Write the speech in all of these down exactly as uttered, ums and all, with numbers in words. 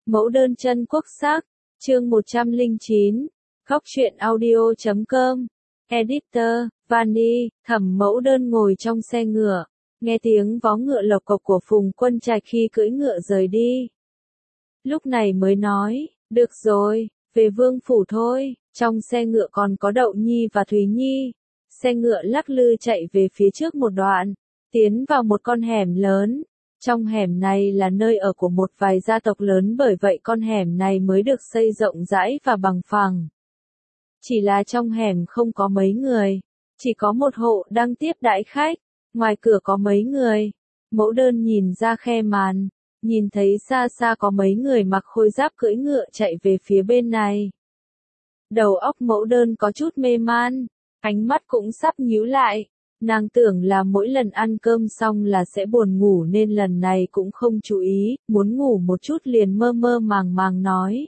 Mẫu đơn chân quốc sắc, chương một trăm lẻ chín, Góc truyện audio chấm com, Editor, Vani, Thẩm Mẫu Đơn ngồi trong xe ngựa, nghe tiếng vó ngựa lộc cộc của Phùng Quân Trạch khi cưỡi ngựa rời đi. Lúc này mới nói, được rồi, về vương phủ thôi, trong xe ngựa còn có Đậu Nhi và Thúy Nhi. Xe ngựa lắc lư chạy về phía trước một đoạn, tiến vào một con hẻm lớn. Trong hẻm này là nơi ở của một vài gia tộc lớn, bởi vậy con hẻm này mới được xây rộng rãi và bằng phẳng. Chỉ là trong hẻm không có mấy người, chỉ có một hộ đang tiếp đãi khách, ngoài cửa có mấy người. Mẫu Đơn nhìn ra khe màn, nhìn thấy xa xa có mấy người mặc khôi giáp cưỡi ngựa chạy về phía bên này. Đầu óc Mẫu Đơn có chút mê man, ánh mắt cũng sắp nhíu lại. Nàng tưởng là mỗi lần ăn cơm xong là sẽ buồn ngủ nên lần này cũng không chú ý, muốn ngủ một chút liền mơ mơ màng màng nói.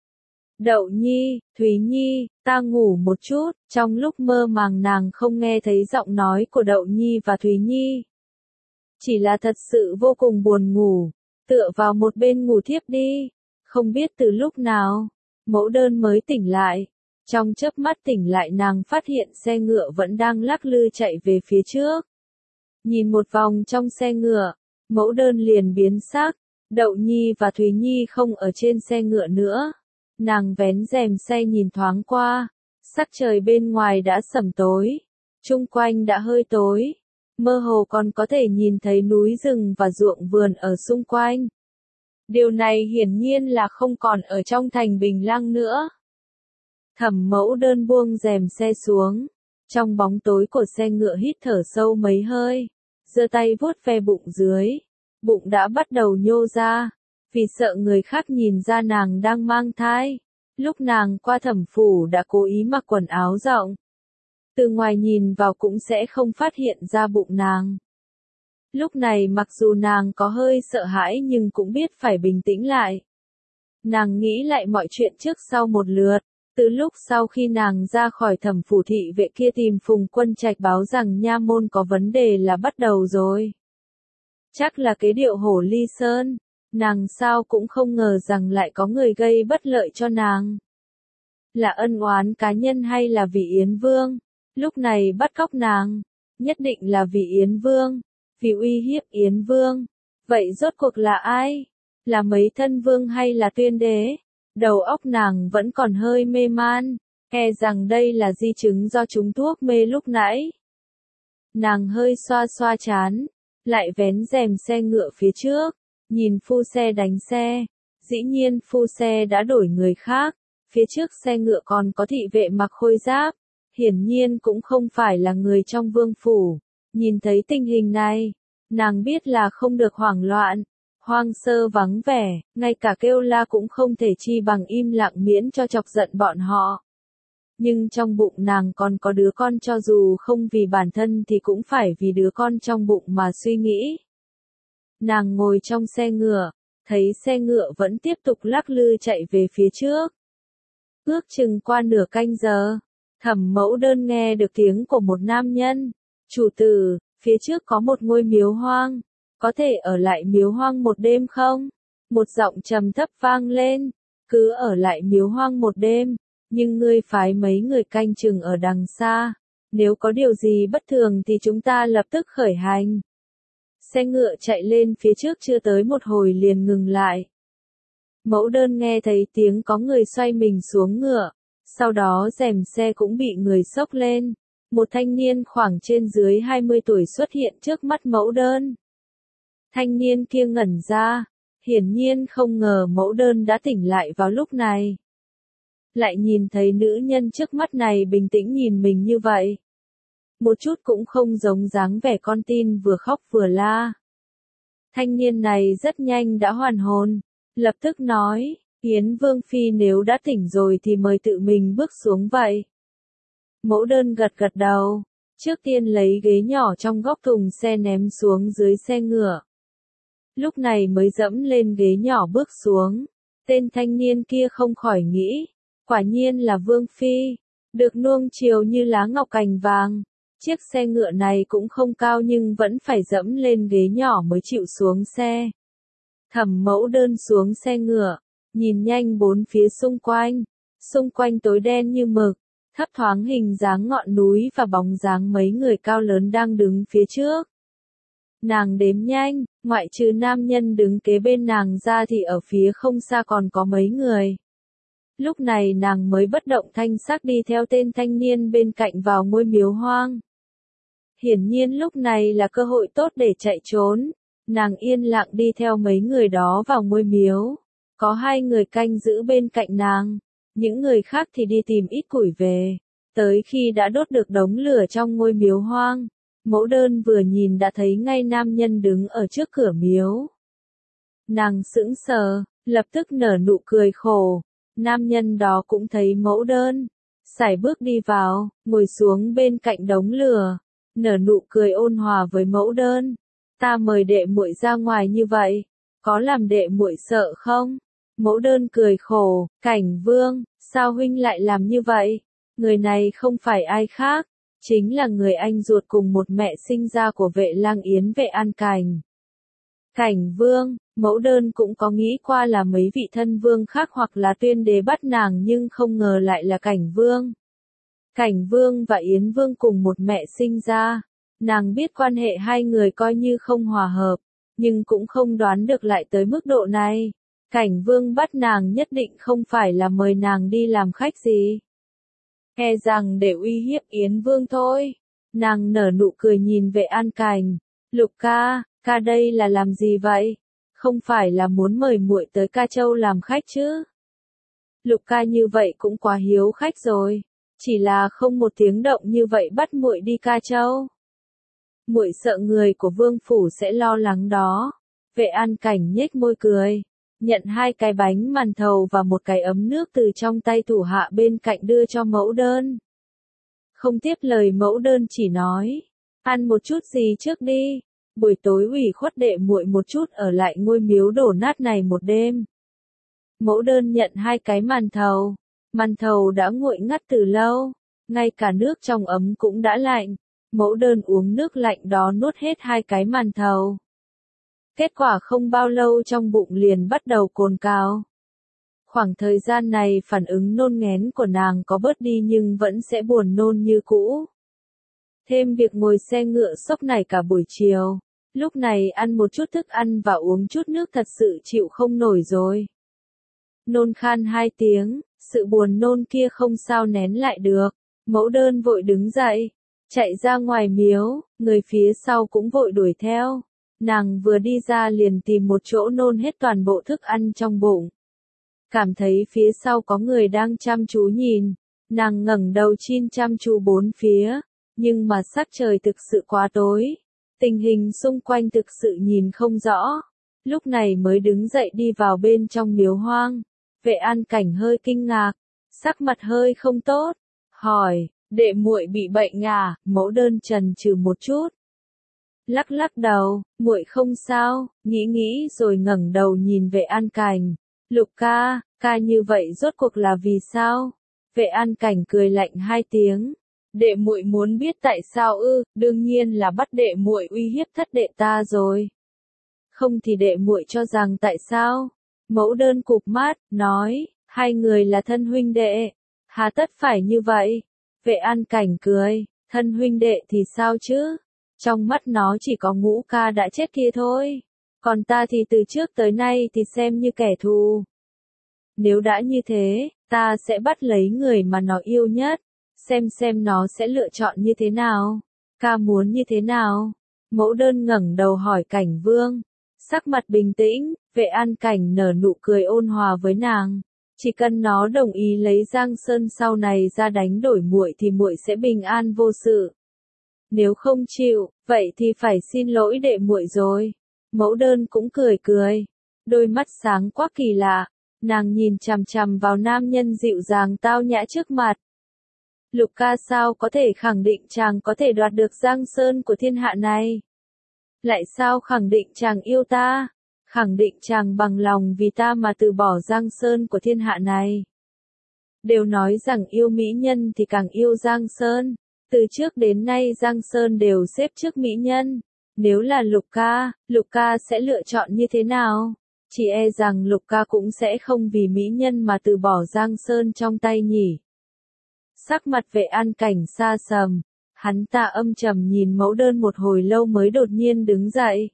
Đậu Nhi, Thúy Nhi, ta ngủ một chút. Trong lúc mơ màng nàng không nghe thấy giọng nói của Đậu Nhi và Thúy Nhi. Chỉ là thật sự vô cùng buồn ngủ, tựa vào một bên ngủ thiếp đi. Không biết từ lúc nào, Mẫu Đơn mới tỉnh lại. Trong chớp mắt tỉnh lại nàng phát hiện xe ngựa vẫn đang lắc lư chạy về phía trước. Nhìn một vòng trong xe ngựa, Mẫu Đơn liền biến sắc, Đậu Nhi và Thúy Nhi không ở trên xe ngựa nữa. Nàng vén rèm xe nhìn thoáng qua, sắc trời bên ngoài đã sẩm tối, chung quanh đã hơi tối, mơ hồ còn có thể nhìn thấy núi rừng và ruộng vườn ở xung quanh. Điều này hiển nhiên là không còn ở trong thành Bình Lăng nữa. Thẩm Mẫu Đơn buông rèm xe xuống, trong bóng tối của xe ngựa hít thở sâu mấy hơi, giơ tay vuốt ve bụng dưới, bụng đã bắt đầu nhô ra, vì sợ người khác nhìn ra nàng đang mang thai. Lúc nàng qua thẩm phủ đã cố ý mặc quần áo rộng, từ ngoài nhìn vào cũng sẽ không phát hiện ra bụng nàng. Lúc này mặc dù nàng có hơi sợ hãi nhưng cũng biết phải bình tĩnh lại. Nàng nghĩ lại mọi chuyện trước sau một lượt. Từ lúc sau khi nàng ra khỏi thẩm phủ, thị vệ kia tìm Phùng Quân Trạch báo rằng nha môn có vấn đề là bắt đầu rồi. Chắc là cái điệu hổ ly sơn, nàng sao cũng không ngờ rằng lại có người gây bất lợi cho nàng. Là ân oán cá nhân hay là vì Yến Vương? Lúc này bắt cóc nàng, nhất định là vì Yến Vương, vì uy hiếp Yến Vương. Vậy rốt cuộc là ai? Là mấy thân vương hay là Tuyên Đế? Đầu óc nàng vẫn còn hơi mê man, e rằng đây là di chứng do trúng thuốc mê lúc nãy. Nàng hơi xoa xoa trán, lại vén rèm xe ngựa phía trước, nhìn phu xe đánh xe. Dĩ nhiên phu xe đã đổi người khác, phía trước xe ngựa còn có thị vệ mặc khôi giáp, hiển nhiên cũng không phải là người trong vương phủ. Nhìn thấy tình hình này, nàng biết là không được hoảng loạn. Hoang sơ vắng vẻ, ngay cả kêu la cũng không thể chi bằng im lặng miễn cho chọc giận bọn họ. Nhưng trong bụng nàng còn có đứa con, cho dù không vì bản thân thì cũng phải vì đứa con trong bụng mà suy nghĩ. Nàng ngồi trong xe ngựa, thấy xe ngựa vẫn tiếp tục lắc lư chạy về phía trước. Ước chừng qua nửa canh giờ, Thẩm Mẫu Đơn nghe được tiếng của một nam nhân. Chủ tử, phía trước có một ngôi miếu hoang. Có thể ở lại miếu hoang một đêm không? Một giọng trầm thấp vang lên. Cứ ở lại miếu hoang một đêm, nhưng ngươi phái mấy người canh chừng ở đằng xa. Nếu có điều gì bất thường thì chúng ta lập tức khởi hành. Xe ngựa chạy lên phía trước chưa tới một hồi liền ngừng lại. Mẫu Đơn nghe thấy tiếng có người xoay mình xuống ngựa, sau đó rèm xe cũng bị người xốc lên. Một thanh niên khoảng trên dưới hai mươi tuổi xuất hiện trước mắt Mẫu Đơn. Thanh niên kia ngẩn ra, hiển nhiên không ngờ Mẫu Đơn đã tỉnh lại vào lúc này. Lại nhìn thấy nữ nhân trước mắt này bình tĩnh nhìn mình như vậy. Một chút cũng không giống dáng vẻ con tin vừa khóc vừa la. Thanh niên này rất nhanh đã hoàn hồn, lập tức nói, Yến Vương Phi nếu đã tỉnh rồi thì mời tự mình bước xuống vậy. Mẫu Đơn gật gật đầu, trước tiên lấy ghế nhỏ trong góc thùng xe ném xuống dưới xe ngựa. Lúc này mới dẫm lên ghế nhỏ bước xuống. Tên thanh niên kia không khỏi nghĩ, quả nhiên là Vương Phi, được nuông chiều như lá ngọc cành vàng. Chiếc xe ngựa này cũng không cao nhưng vẫn phải dẫm lên ghế nhỏ mới chịu xuống xe. Thẩm Mẫu Đơn xuống xe ngựa, nhìn nhanh bốn phía xung quanh. Xung quanh tối đen như mực, thấp thoáng hình dáng ngọn núi và bóng dáng mấy người cao lớn đang đứng phía trước. Nàng đếm nhanh, ngoại trừ nam nhân đứng kế bên nàng ra thì ở phía không xa còn có mấy người. Lúc này nàng mới bất động thanh sắc đi theo tên thanh niên bên cạnh vào ngôi miếu hoang. Hiển nhiên lúc này là cơ hội tốt để chạy trốn. Nàng yên lặng đi theo mấy người đó vào ngôi miếu. Có hai người canh giữ bên cạnh nàng. Những người khác thì đi tìm ít củi về. Tới khi đã đốt được đống lửa trong ngôi miếu hoang, mẫu đơn vừa nhìn đã thấy ngay nam nhân đứng ở trước cửa miếu. Nàng sững sờ, lập tức nở nụ cười khổ. Nam nhân đó cũng thấy mẫu đơn, sải bước đi vào, ngồi xuống bên cạnh đống lửa, nở nụ cười ôn hòa với mẫu đơn. Ta mời đệ muội ra ngoài như vậy, có làm đệ muội sợ không? Mẫu đơn cười khổ, Cảnh Vương, sao huynh lại làm như vậy? Người này không phải ai khác, chính là người anh ruột cùng một mẹ sinh ra của Vệ Lang Yến Vệ An Cảnh. Cảnh Vương, mẫu đơn cũng có nghĩ qua là mấy vị thân vương khác hoặc là tuyên đế bắt nàng nhưng không ngờ lại là Cảnh Vương. Cảnh Vương và Yến Vương cùng một mẹ sinh ra, nàng biết quan hệ hai người coi như không hòa hợp, nhưng cũng không đoán được lại tới mức độ này. Cảnh Vương bắt nàng nhất định không phải là mời nàng đi làm khách gì. E rằng để uy hiếp Yến Vương thôi. Nàng nở nụ cười nhìn Vệ An Cảnh. Lục ca, ca đây là làm gì vậy? Không phải là muốn mời muội tới Ca Châu làm khách chứ? Lục ca như vậy cũng quá hiếu khách rồi. Chỉ là không một tiếng động như vậy bắt muội đi Ca Châu. Muội sợ người của vương phủ sẽ lo lắng đó. Vệ An Cảnh nhếch môi cười. Nhận hai cái bánh màn thầu và một cái ấm nước từ trong tay thủ hạ bên cạnh đưa cho mẫu đơn. Không tiếp lời mẫu đơn chỉ nói, ăn một chút gì trước đi, buổi tối ủy khuất đệ muội một chút ở lại ngôi miếu đổ nát này một đêm. Mẫu đơn nhận hai cái màn thầu, màn thầu đã nguội ngắt từ lâu, ngay cả nước trong ấm cũng đã lạnh, mẫu đơn uống nước lạnh đó nuốt hết hai cái màn thầu. Kết quả không bao lâu trong bụng liền bắt đầu cồn cào. Khoảng thời gian này phản ứng nôn nghén của nàng có bớt đi nhưng vẫn sẽ buồn nôn như cũ. Thêm việc ngồi xe ngựa sốc này cả buổi chiều, lúc này ăn một chút thức ăn và uống chút nước thật sự chịu không nổi rồi. Nôn khan hai tiếng, sự buồn nôn kia không sao nén lại được, mẫu đơn vội đứng dậy, chạy ra ngoài miếu, người phía sau cũng vội đuổi theo. Nàng vừa đi ra liền tìm một chỗ nôn hết toàn bộ thức ăn trong bụng. Cảm thấy phía sau có người đang chăm chú nhìn, nàng ngẩng đầu chin chăm chú bốn phía, nhưng mà sắc trời thực sự quá tối, tình hình xung quanh thực sự nhìn không rõ. Lúc này mới đứng dậy đi vào bên trong miếu hoang. Vệ An Cảnh hơi kinh ngạc, sắc mặt hơi không tốt, hỏi, đệ muội bị bệnh à? Mẫu đơn chần chừ một chút. Lắc lắc đầu, muội không sao, nghĩ nghĩ rồi ngẩng đầu nhìn Vệ An Cảnh. Lục ca, ca như vậy rốt cuộc là vì sao? Vệ An Cảnh cười lạnh hai tiếng. Đệ muội muốn biết tại sao ư? Đương nhiên là bắt đệ muội uy hiếp thất đệ ta rồi. Không thì đệ muội cho rằng tại sao? Mẫu đơn cụp mắt, nói, hai người là thân huynh đệ, hà tất phải như vậy? Vệ An Cảnh cười, thân huynh đệ thì sao chứ? Trong mắt nó chỉ có Ngũ ca đã chết kia thôi. Còn ta thì từ trước tới nay thì xem như kẻ thù. Nếu đã như thế, ta sẽ bắt lấy người mà nó yêu nhất. Xem xem nó sẽ lựa chọn như thế nào. Ca muốn như thế nào? Mẫu đơn ngẩng đầu hỏi Cảnh Vương. Sắc mặt bình tĩnh, Vệ An Cảnh nở nụ cười ôn hòa với nàng. Chỉ cần nó đồng ý lấy Giang Sơn sau này ra đánh đổi muội thì muội sẽ bình an vô sự. Nếu không chịu, vậy thì phải xin lỗi đệ muội rồi. Mẫu đơn cũng cười cười, đôi mắt sáng quá kỳ lạ, nàng nhìn chằm chằm vào nam nhân dịu dàng tao nhã trước mặt. Lục ca sao có thể khẳng định chàng có thể đoạt được Giang Sơn của thiên hạ này? Lại sao khẳng định chàng yêu ta? Khẳng định chàng bằng lòng vì ta mà từ bỏ Giang Sơn của thiên hạ này. Đều nói rằng yêu mỹ nhân thì càng yêu Giang Sơn. Từ trước đến nay Giang Sơn đều xếp trước mỹ nhân. Nếu là Lục ca, Lục ca sẽ lựa chọn như thế nào? Chỉ e rằng Lục ca cũng sẽ không vì mỹ nhân mà từ bỏ Giang Sơn trong tay nhỉ. Sắc mặt Vệ An Cảnh xa sầm, hắn ta âm trầm nhìn mẫu đơn một hồi lâu mới đột nhiên đứng dậy.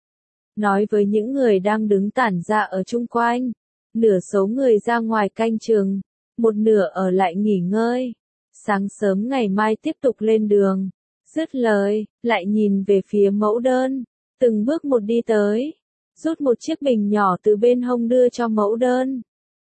Nói với những người đang đứng tản ra ở chung quanh, nửa số người ra ngoài canh chừng, một nửa ở lại nghỉ ngơi. Sáng sớm ngày mai tiếp tục lên đường. Dứt lời, lại nhìn về phía mẫu đơn, từng bước một đi tới, rút một chiếc bình nhỏ từ bên hông đưa cho mẫu đơn.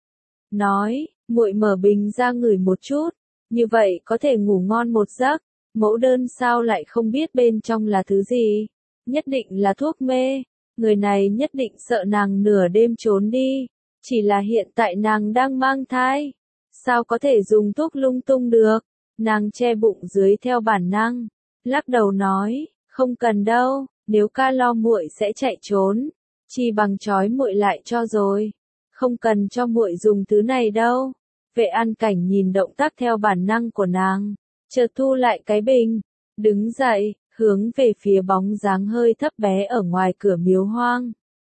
Nói, muội mở bình ra ngửi một chút, như vậy có thể ngủ ngon một giấc. Mẫu đơn sao lại không biết bên trong là thứ gì? Nhất định là thuốc mê, người này nhất định sợ nàng nửa đêm trốn đi, chỉ là hiện tại nàng đang mang thai. Sao có thể dùng thuốc lung tung được? Nàng che bụng dưới theo bản năng, lắc đầu nói, không cần đâu, nếu ca lo muội sẽ chạy trốn, chi bằng trói muội lại cho rồi, không cần cho muội dùng thứ này đâu. Vệ An Cảnh nhìn động tác theo bản năng của nàng, chợt thu lại cái bình, đứng dậy, hướng về phía bóng dáng hơi thấp bé ở ngoài cửa miếu hoang.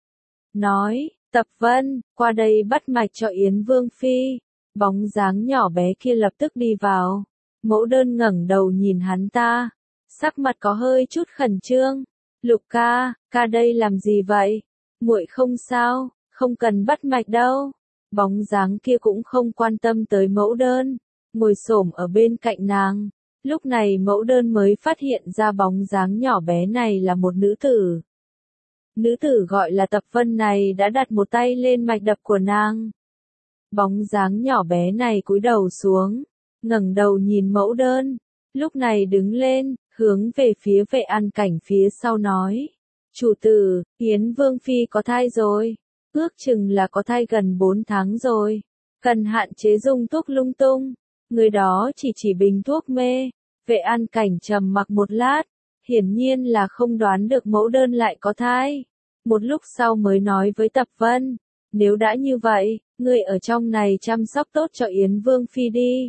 Nói, Tập Vân, qua đây bắt mạch cho Yến Vương Phi. Bóng dáng nhỏ bé kia lập tức đi vào. Mẫu đơn ngẩng đầu nhìn hắn ta, sắc mặt có hơi chút khẩn trương. Lục ca, ca đây làm gì vậy? Muội không sao, không cần bắt mạch đâu. Bóng dáng kia cũng không quan tâm tới mẫu đơn, ngồi xổm ở bên cạnh nàng. Lúc này mẫu đơn mới phát hiện ra bóng dáng nhỏ bé này là một nữ tử. Nữ tử gọi là Tập Vân này đã đặt một tay lên mạch đập của nàng. Bóng dáng nhỏ bé này cúi đầu xuống, ngẩng đầu nhìn mẫu đơn, lúc này đứng lên, hướng về phía Vệ An Cảnh phía sau nói. Chủ tử, Yến Vương Phi có thai rồi, ước chừng là có thai gần bốn tháng rồi, cần hạn chế dùng thuốc lung tung, người đó chỉ chỉ bình thuốc mê. Vệ An Cảnh trầm mặc một lát, hiển nhiên là không đoán được mẫu đơn lại có thai. Một lúc sau mới nói với Tập Vân, nếu đã như vậy, ngươi ở trong này chăm sóc tốt cho Yến Vương Phi đi.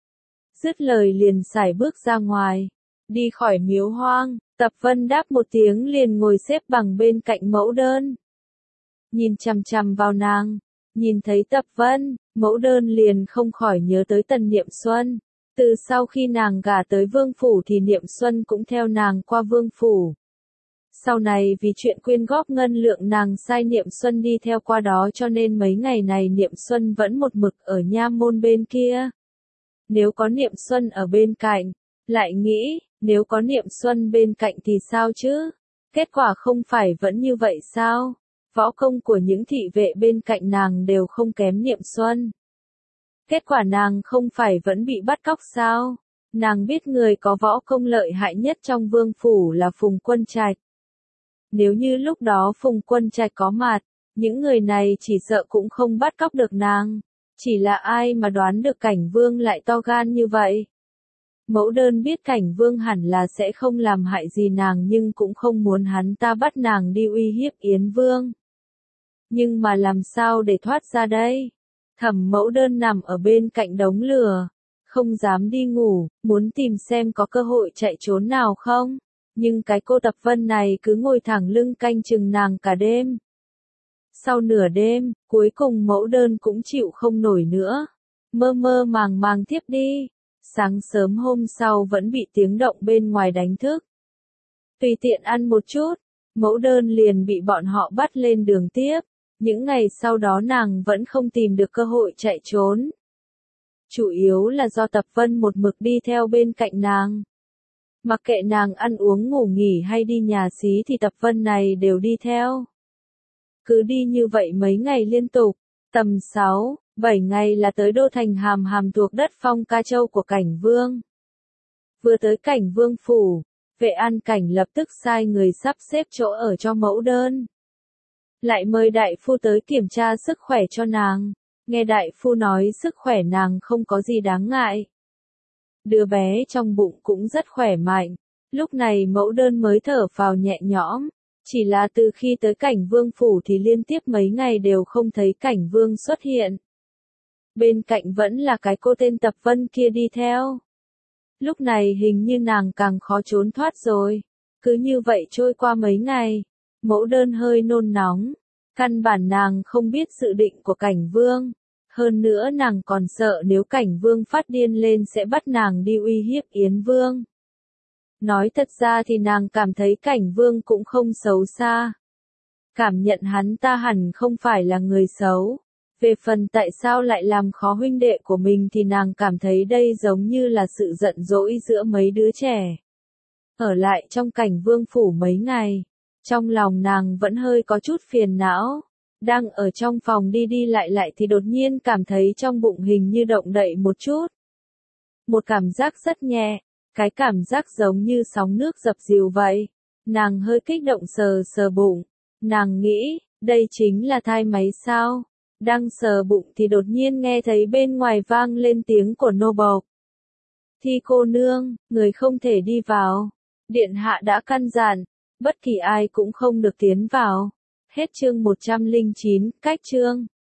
Dứt lời liền sải bước ra ngoài, đi khỏi miếu hoang. Tập Vân đáp một tiếng liền ngồi xếp bằng bên cạnh mẫu đơn. Nhìn chằm chằm vào nàng, nhìn thấy Tập Vân, mẫu đơn liền không khỏi nhớ tới Tần Niệm Xuân. Từ sau khi nàng gả tới Vương Phủ thì Niệm Xuân cũng theo nàng qua Vương Phủ. Sau này vì chuyện quyên góp ngân lượng nàng sai Niệm Xuân đi theo qua đó cho nên mấy ngày này Niệm Xuân vẫn một mực ở nha môn bên kia. Nếu có Niệm Xuân ở bên cạnh, lại nghĩ, nếu có Niệm Xuân bên cạnh thì sao chứ? Kết quả không phải vẫn như vậy sao? Võ công của những thị vệ bên cạnh nàng đều không kém Niệm Xuân. Kết quả nàng không phải vẫn bị bắt cóc sao? Nàng biết người có võ công lợi hại nhất trong Vương Phủ là Phùng Quân Trạch. Nếu như lúc đó Phùng Quân Trạch có mặt, những người này chỉ sợ cũng không bắt cóc được nàng. Chỉ là ai mà đoán được Cảnh Vương lại to gan như vậy? Mẫu đơn biết Cảnh Vương hẳn là sẽ không làm hại gì nàng nhưng cũng không muốn hắn ta bắt nàng đi uy hiếp Yến Vương. Nhưng mà làm sao để thoát ra đây? Thẩm Mẫu Đơn nằm ở bên cạnh đống lửa, không dám đi ngủ, muốn tìm xem có cơ hội chạy trốn nào không. Nhưng cái cô Tập Vân này cứ ngồi thẳng lưng canh chừng nàng cả đêm. Sau nửa đêm, cuối cùng Mẫu Đơn cũng chịu không nổi nữa. Mơ mơ màng màng thiếp đi. Sáng sớm hôm sau vẫn bị tiếng động bên ngoài đánh thức. Tùy tiện ăn một chút, Mẫu Đơn liền bị bọn họ bắt lên đường tiếp. Những ngày sau đó nàng vẫn không tìm được cơ hội chạy trốn. Chủ yếu là do Tập Vân một mực đi theo bên cạnh nàng. Mặc kệ nàng ăn uống ngủ nghỉ hay đi nhà xí thì Tập Vân này đều đi theo. Cứ đi như vậy mấy ngày liên tục, tầm sáu, bảy ngày là tới đô thành Hàm Hàm thuộc đất Phong Ca Châu của Cảnh Vương. Vừa tới Cảnh Vương phủ, Vệ An Cảnh lập tức sai người sắp xếp chỗ ở cho Mẫu Đơn. Lại mời đại phu tới kiểm tra sức khỏe cho nàng. Nghe đại phu nói sức khỏe nàng không có gì đáng ngại. Đứa bé trong bụng cũng rất khỏe mạnh. Lúc này Mẫu Đơn mới thở phào nhẹ nhõm. Chỉ là từ khi tới Cảnh Vương phủ thì liên tiếp mấy ngày đều không thấy Cảnh Vương xuất hiện. Bên cạnh vẫn là cái cô tên Tập Vân kia đi theo. Lúc này hình như nàng càng khó trốn thoát rồi. Cứ như vậy trôi qua mấy ngày. Mẫu Đơn hơi nôn nóng. Căn bản nàng không biết dự định của Cảnh Vương. Hơn nữa nàng còn sợ nếu Cảnh Vương phát điên lên sẽ bắt nàng đi uy hiếp Yến Vương. Nói thật ra thì nàng cảm thấy Cảnh Vương cũng không xấu xa. Cảm nhận hắn ta hẳn không phải là người xấu. Về phần tại sao lại làm khó huynh đệ của mình thì nàng cảm thấy đây giống như là sự giận dỗi giữa mấy đứa trẻ. Ở lại trong Cảnh Vương phủ mấy ngày, trong lòng nàng vẫn hơi có chút phiền não. Đang ở trong phòng đi đi lại lại thì đột nhiên cảm thấy trong bụng hình như động đậy một chút. Một cảm giác rất nhẹ, cái cảm giác giống như sóng nước dập dìu vậy. Nàng hơi kích động sờ sờ bụng. Nàng nghĩ, đây chính là thai máy sao? Đang sờ bụng thì đột nhiên nghe thấy bên ngoài vang lên tiếng của nô bộc. Thi cô nương, người không thể đi vào. Điện hạ đã căn dặn, bất kỳ ai cũng không được tiến vào. Hết chương một trăm lẻ chín, cách chương.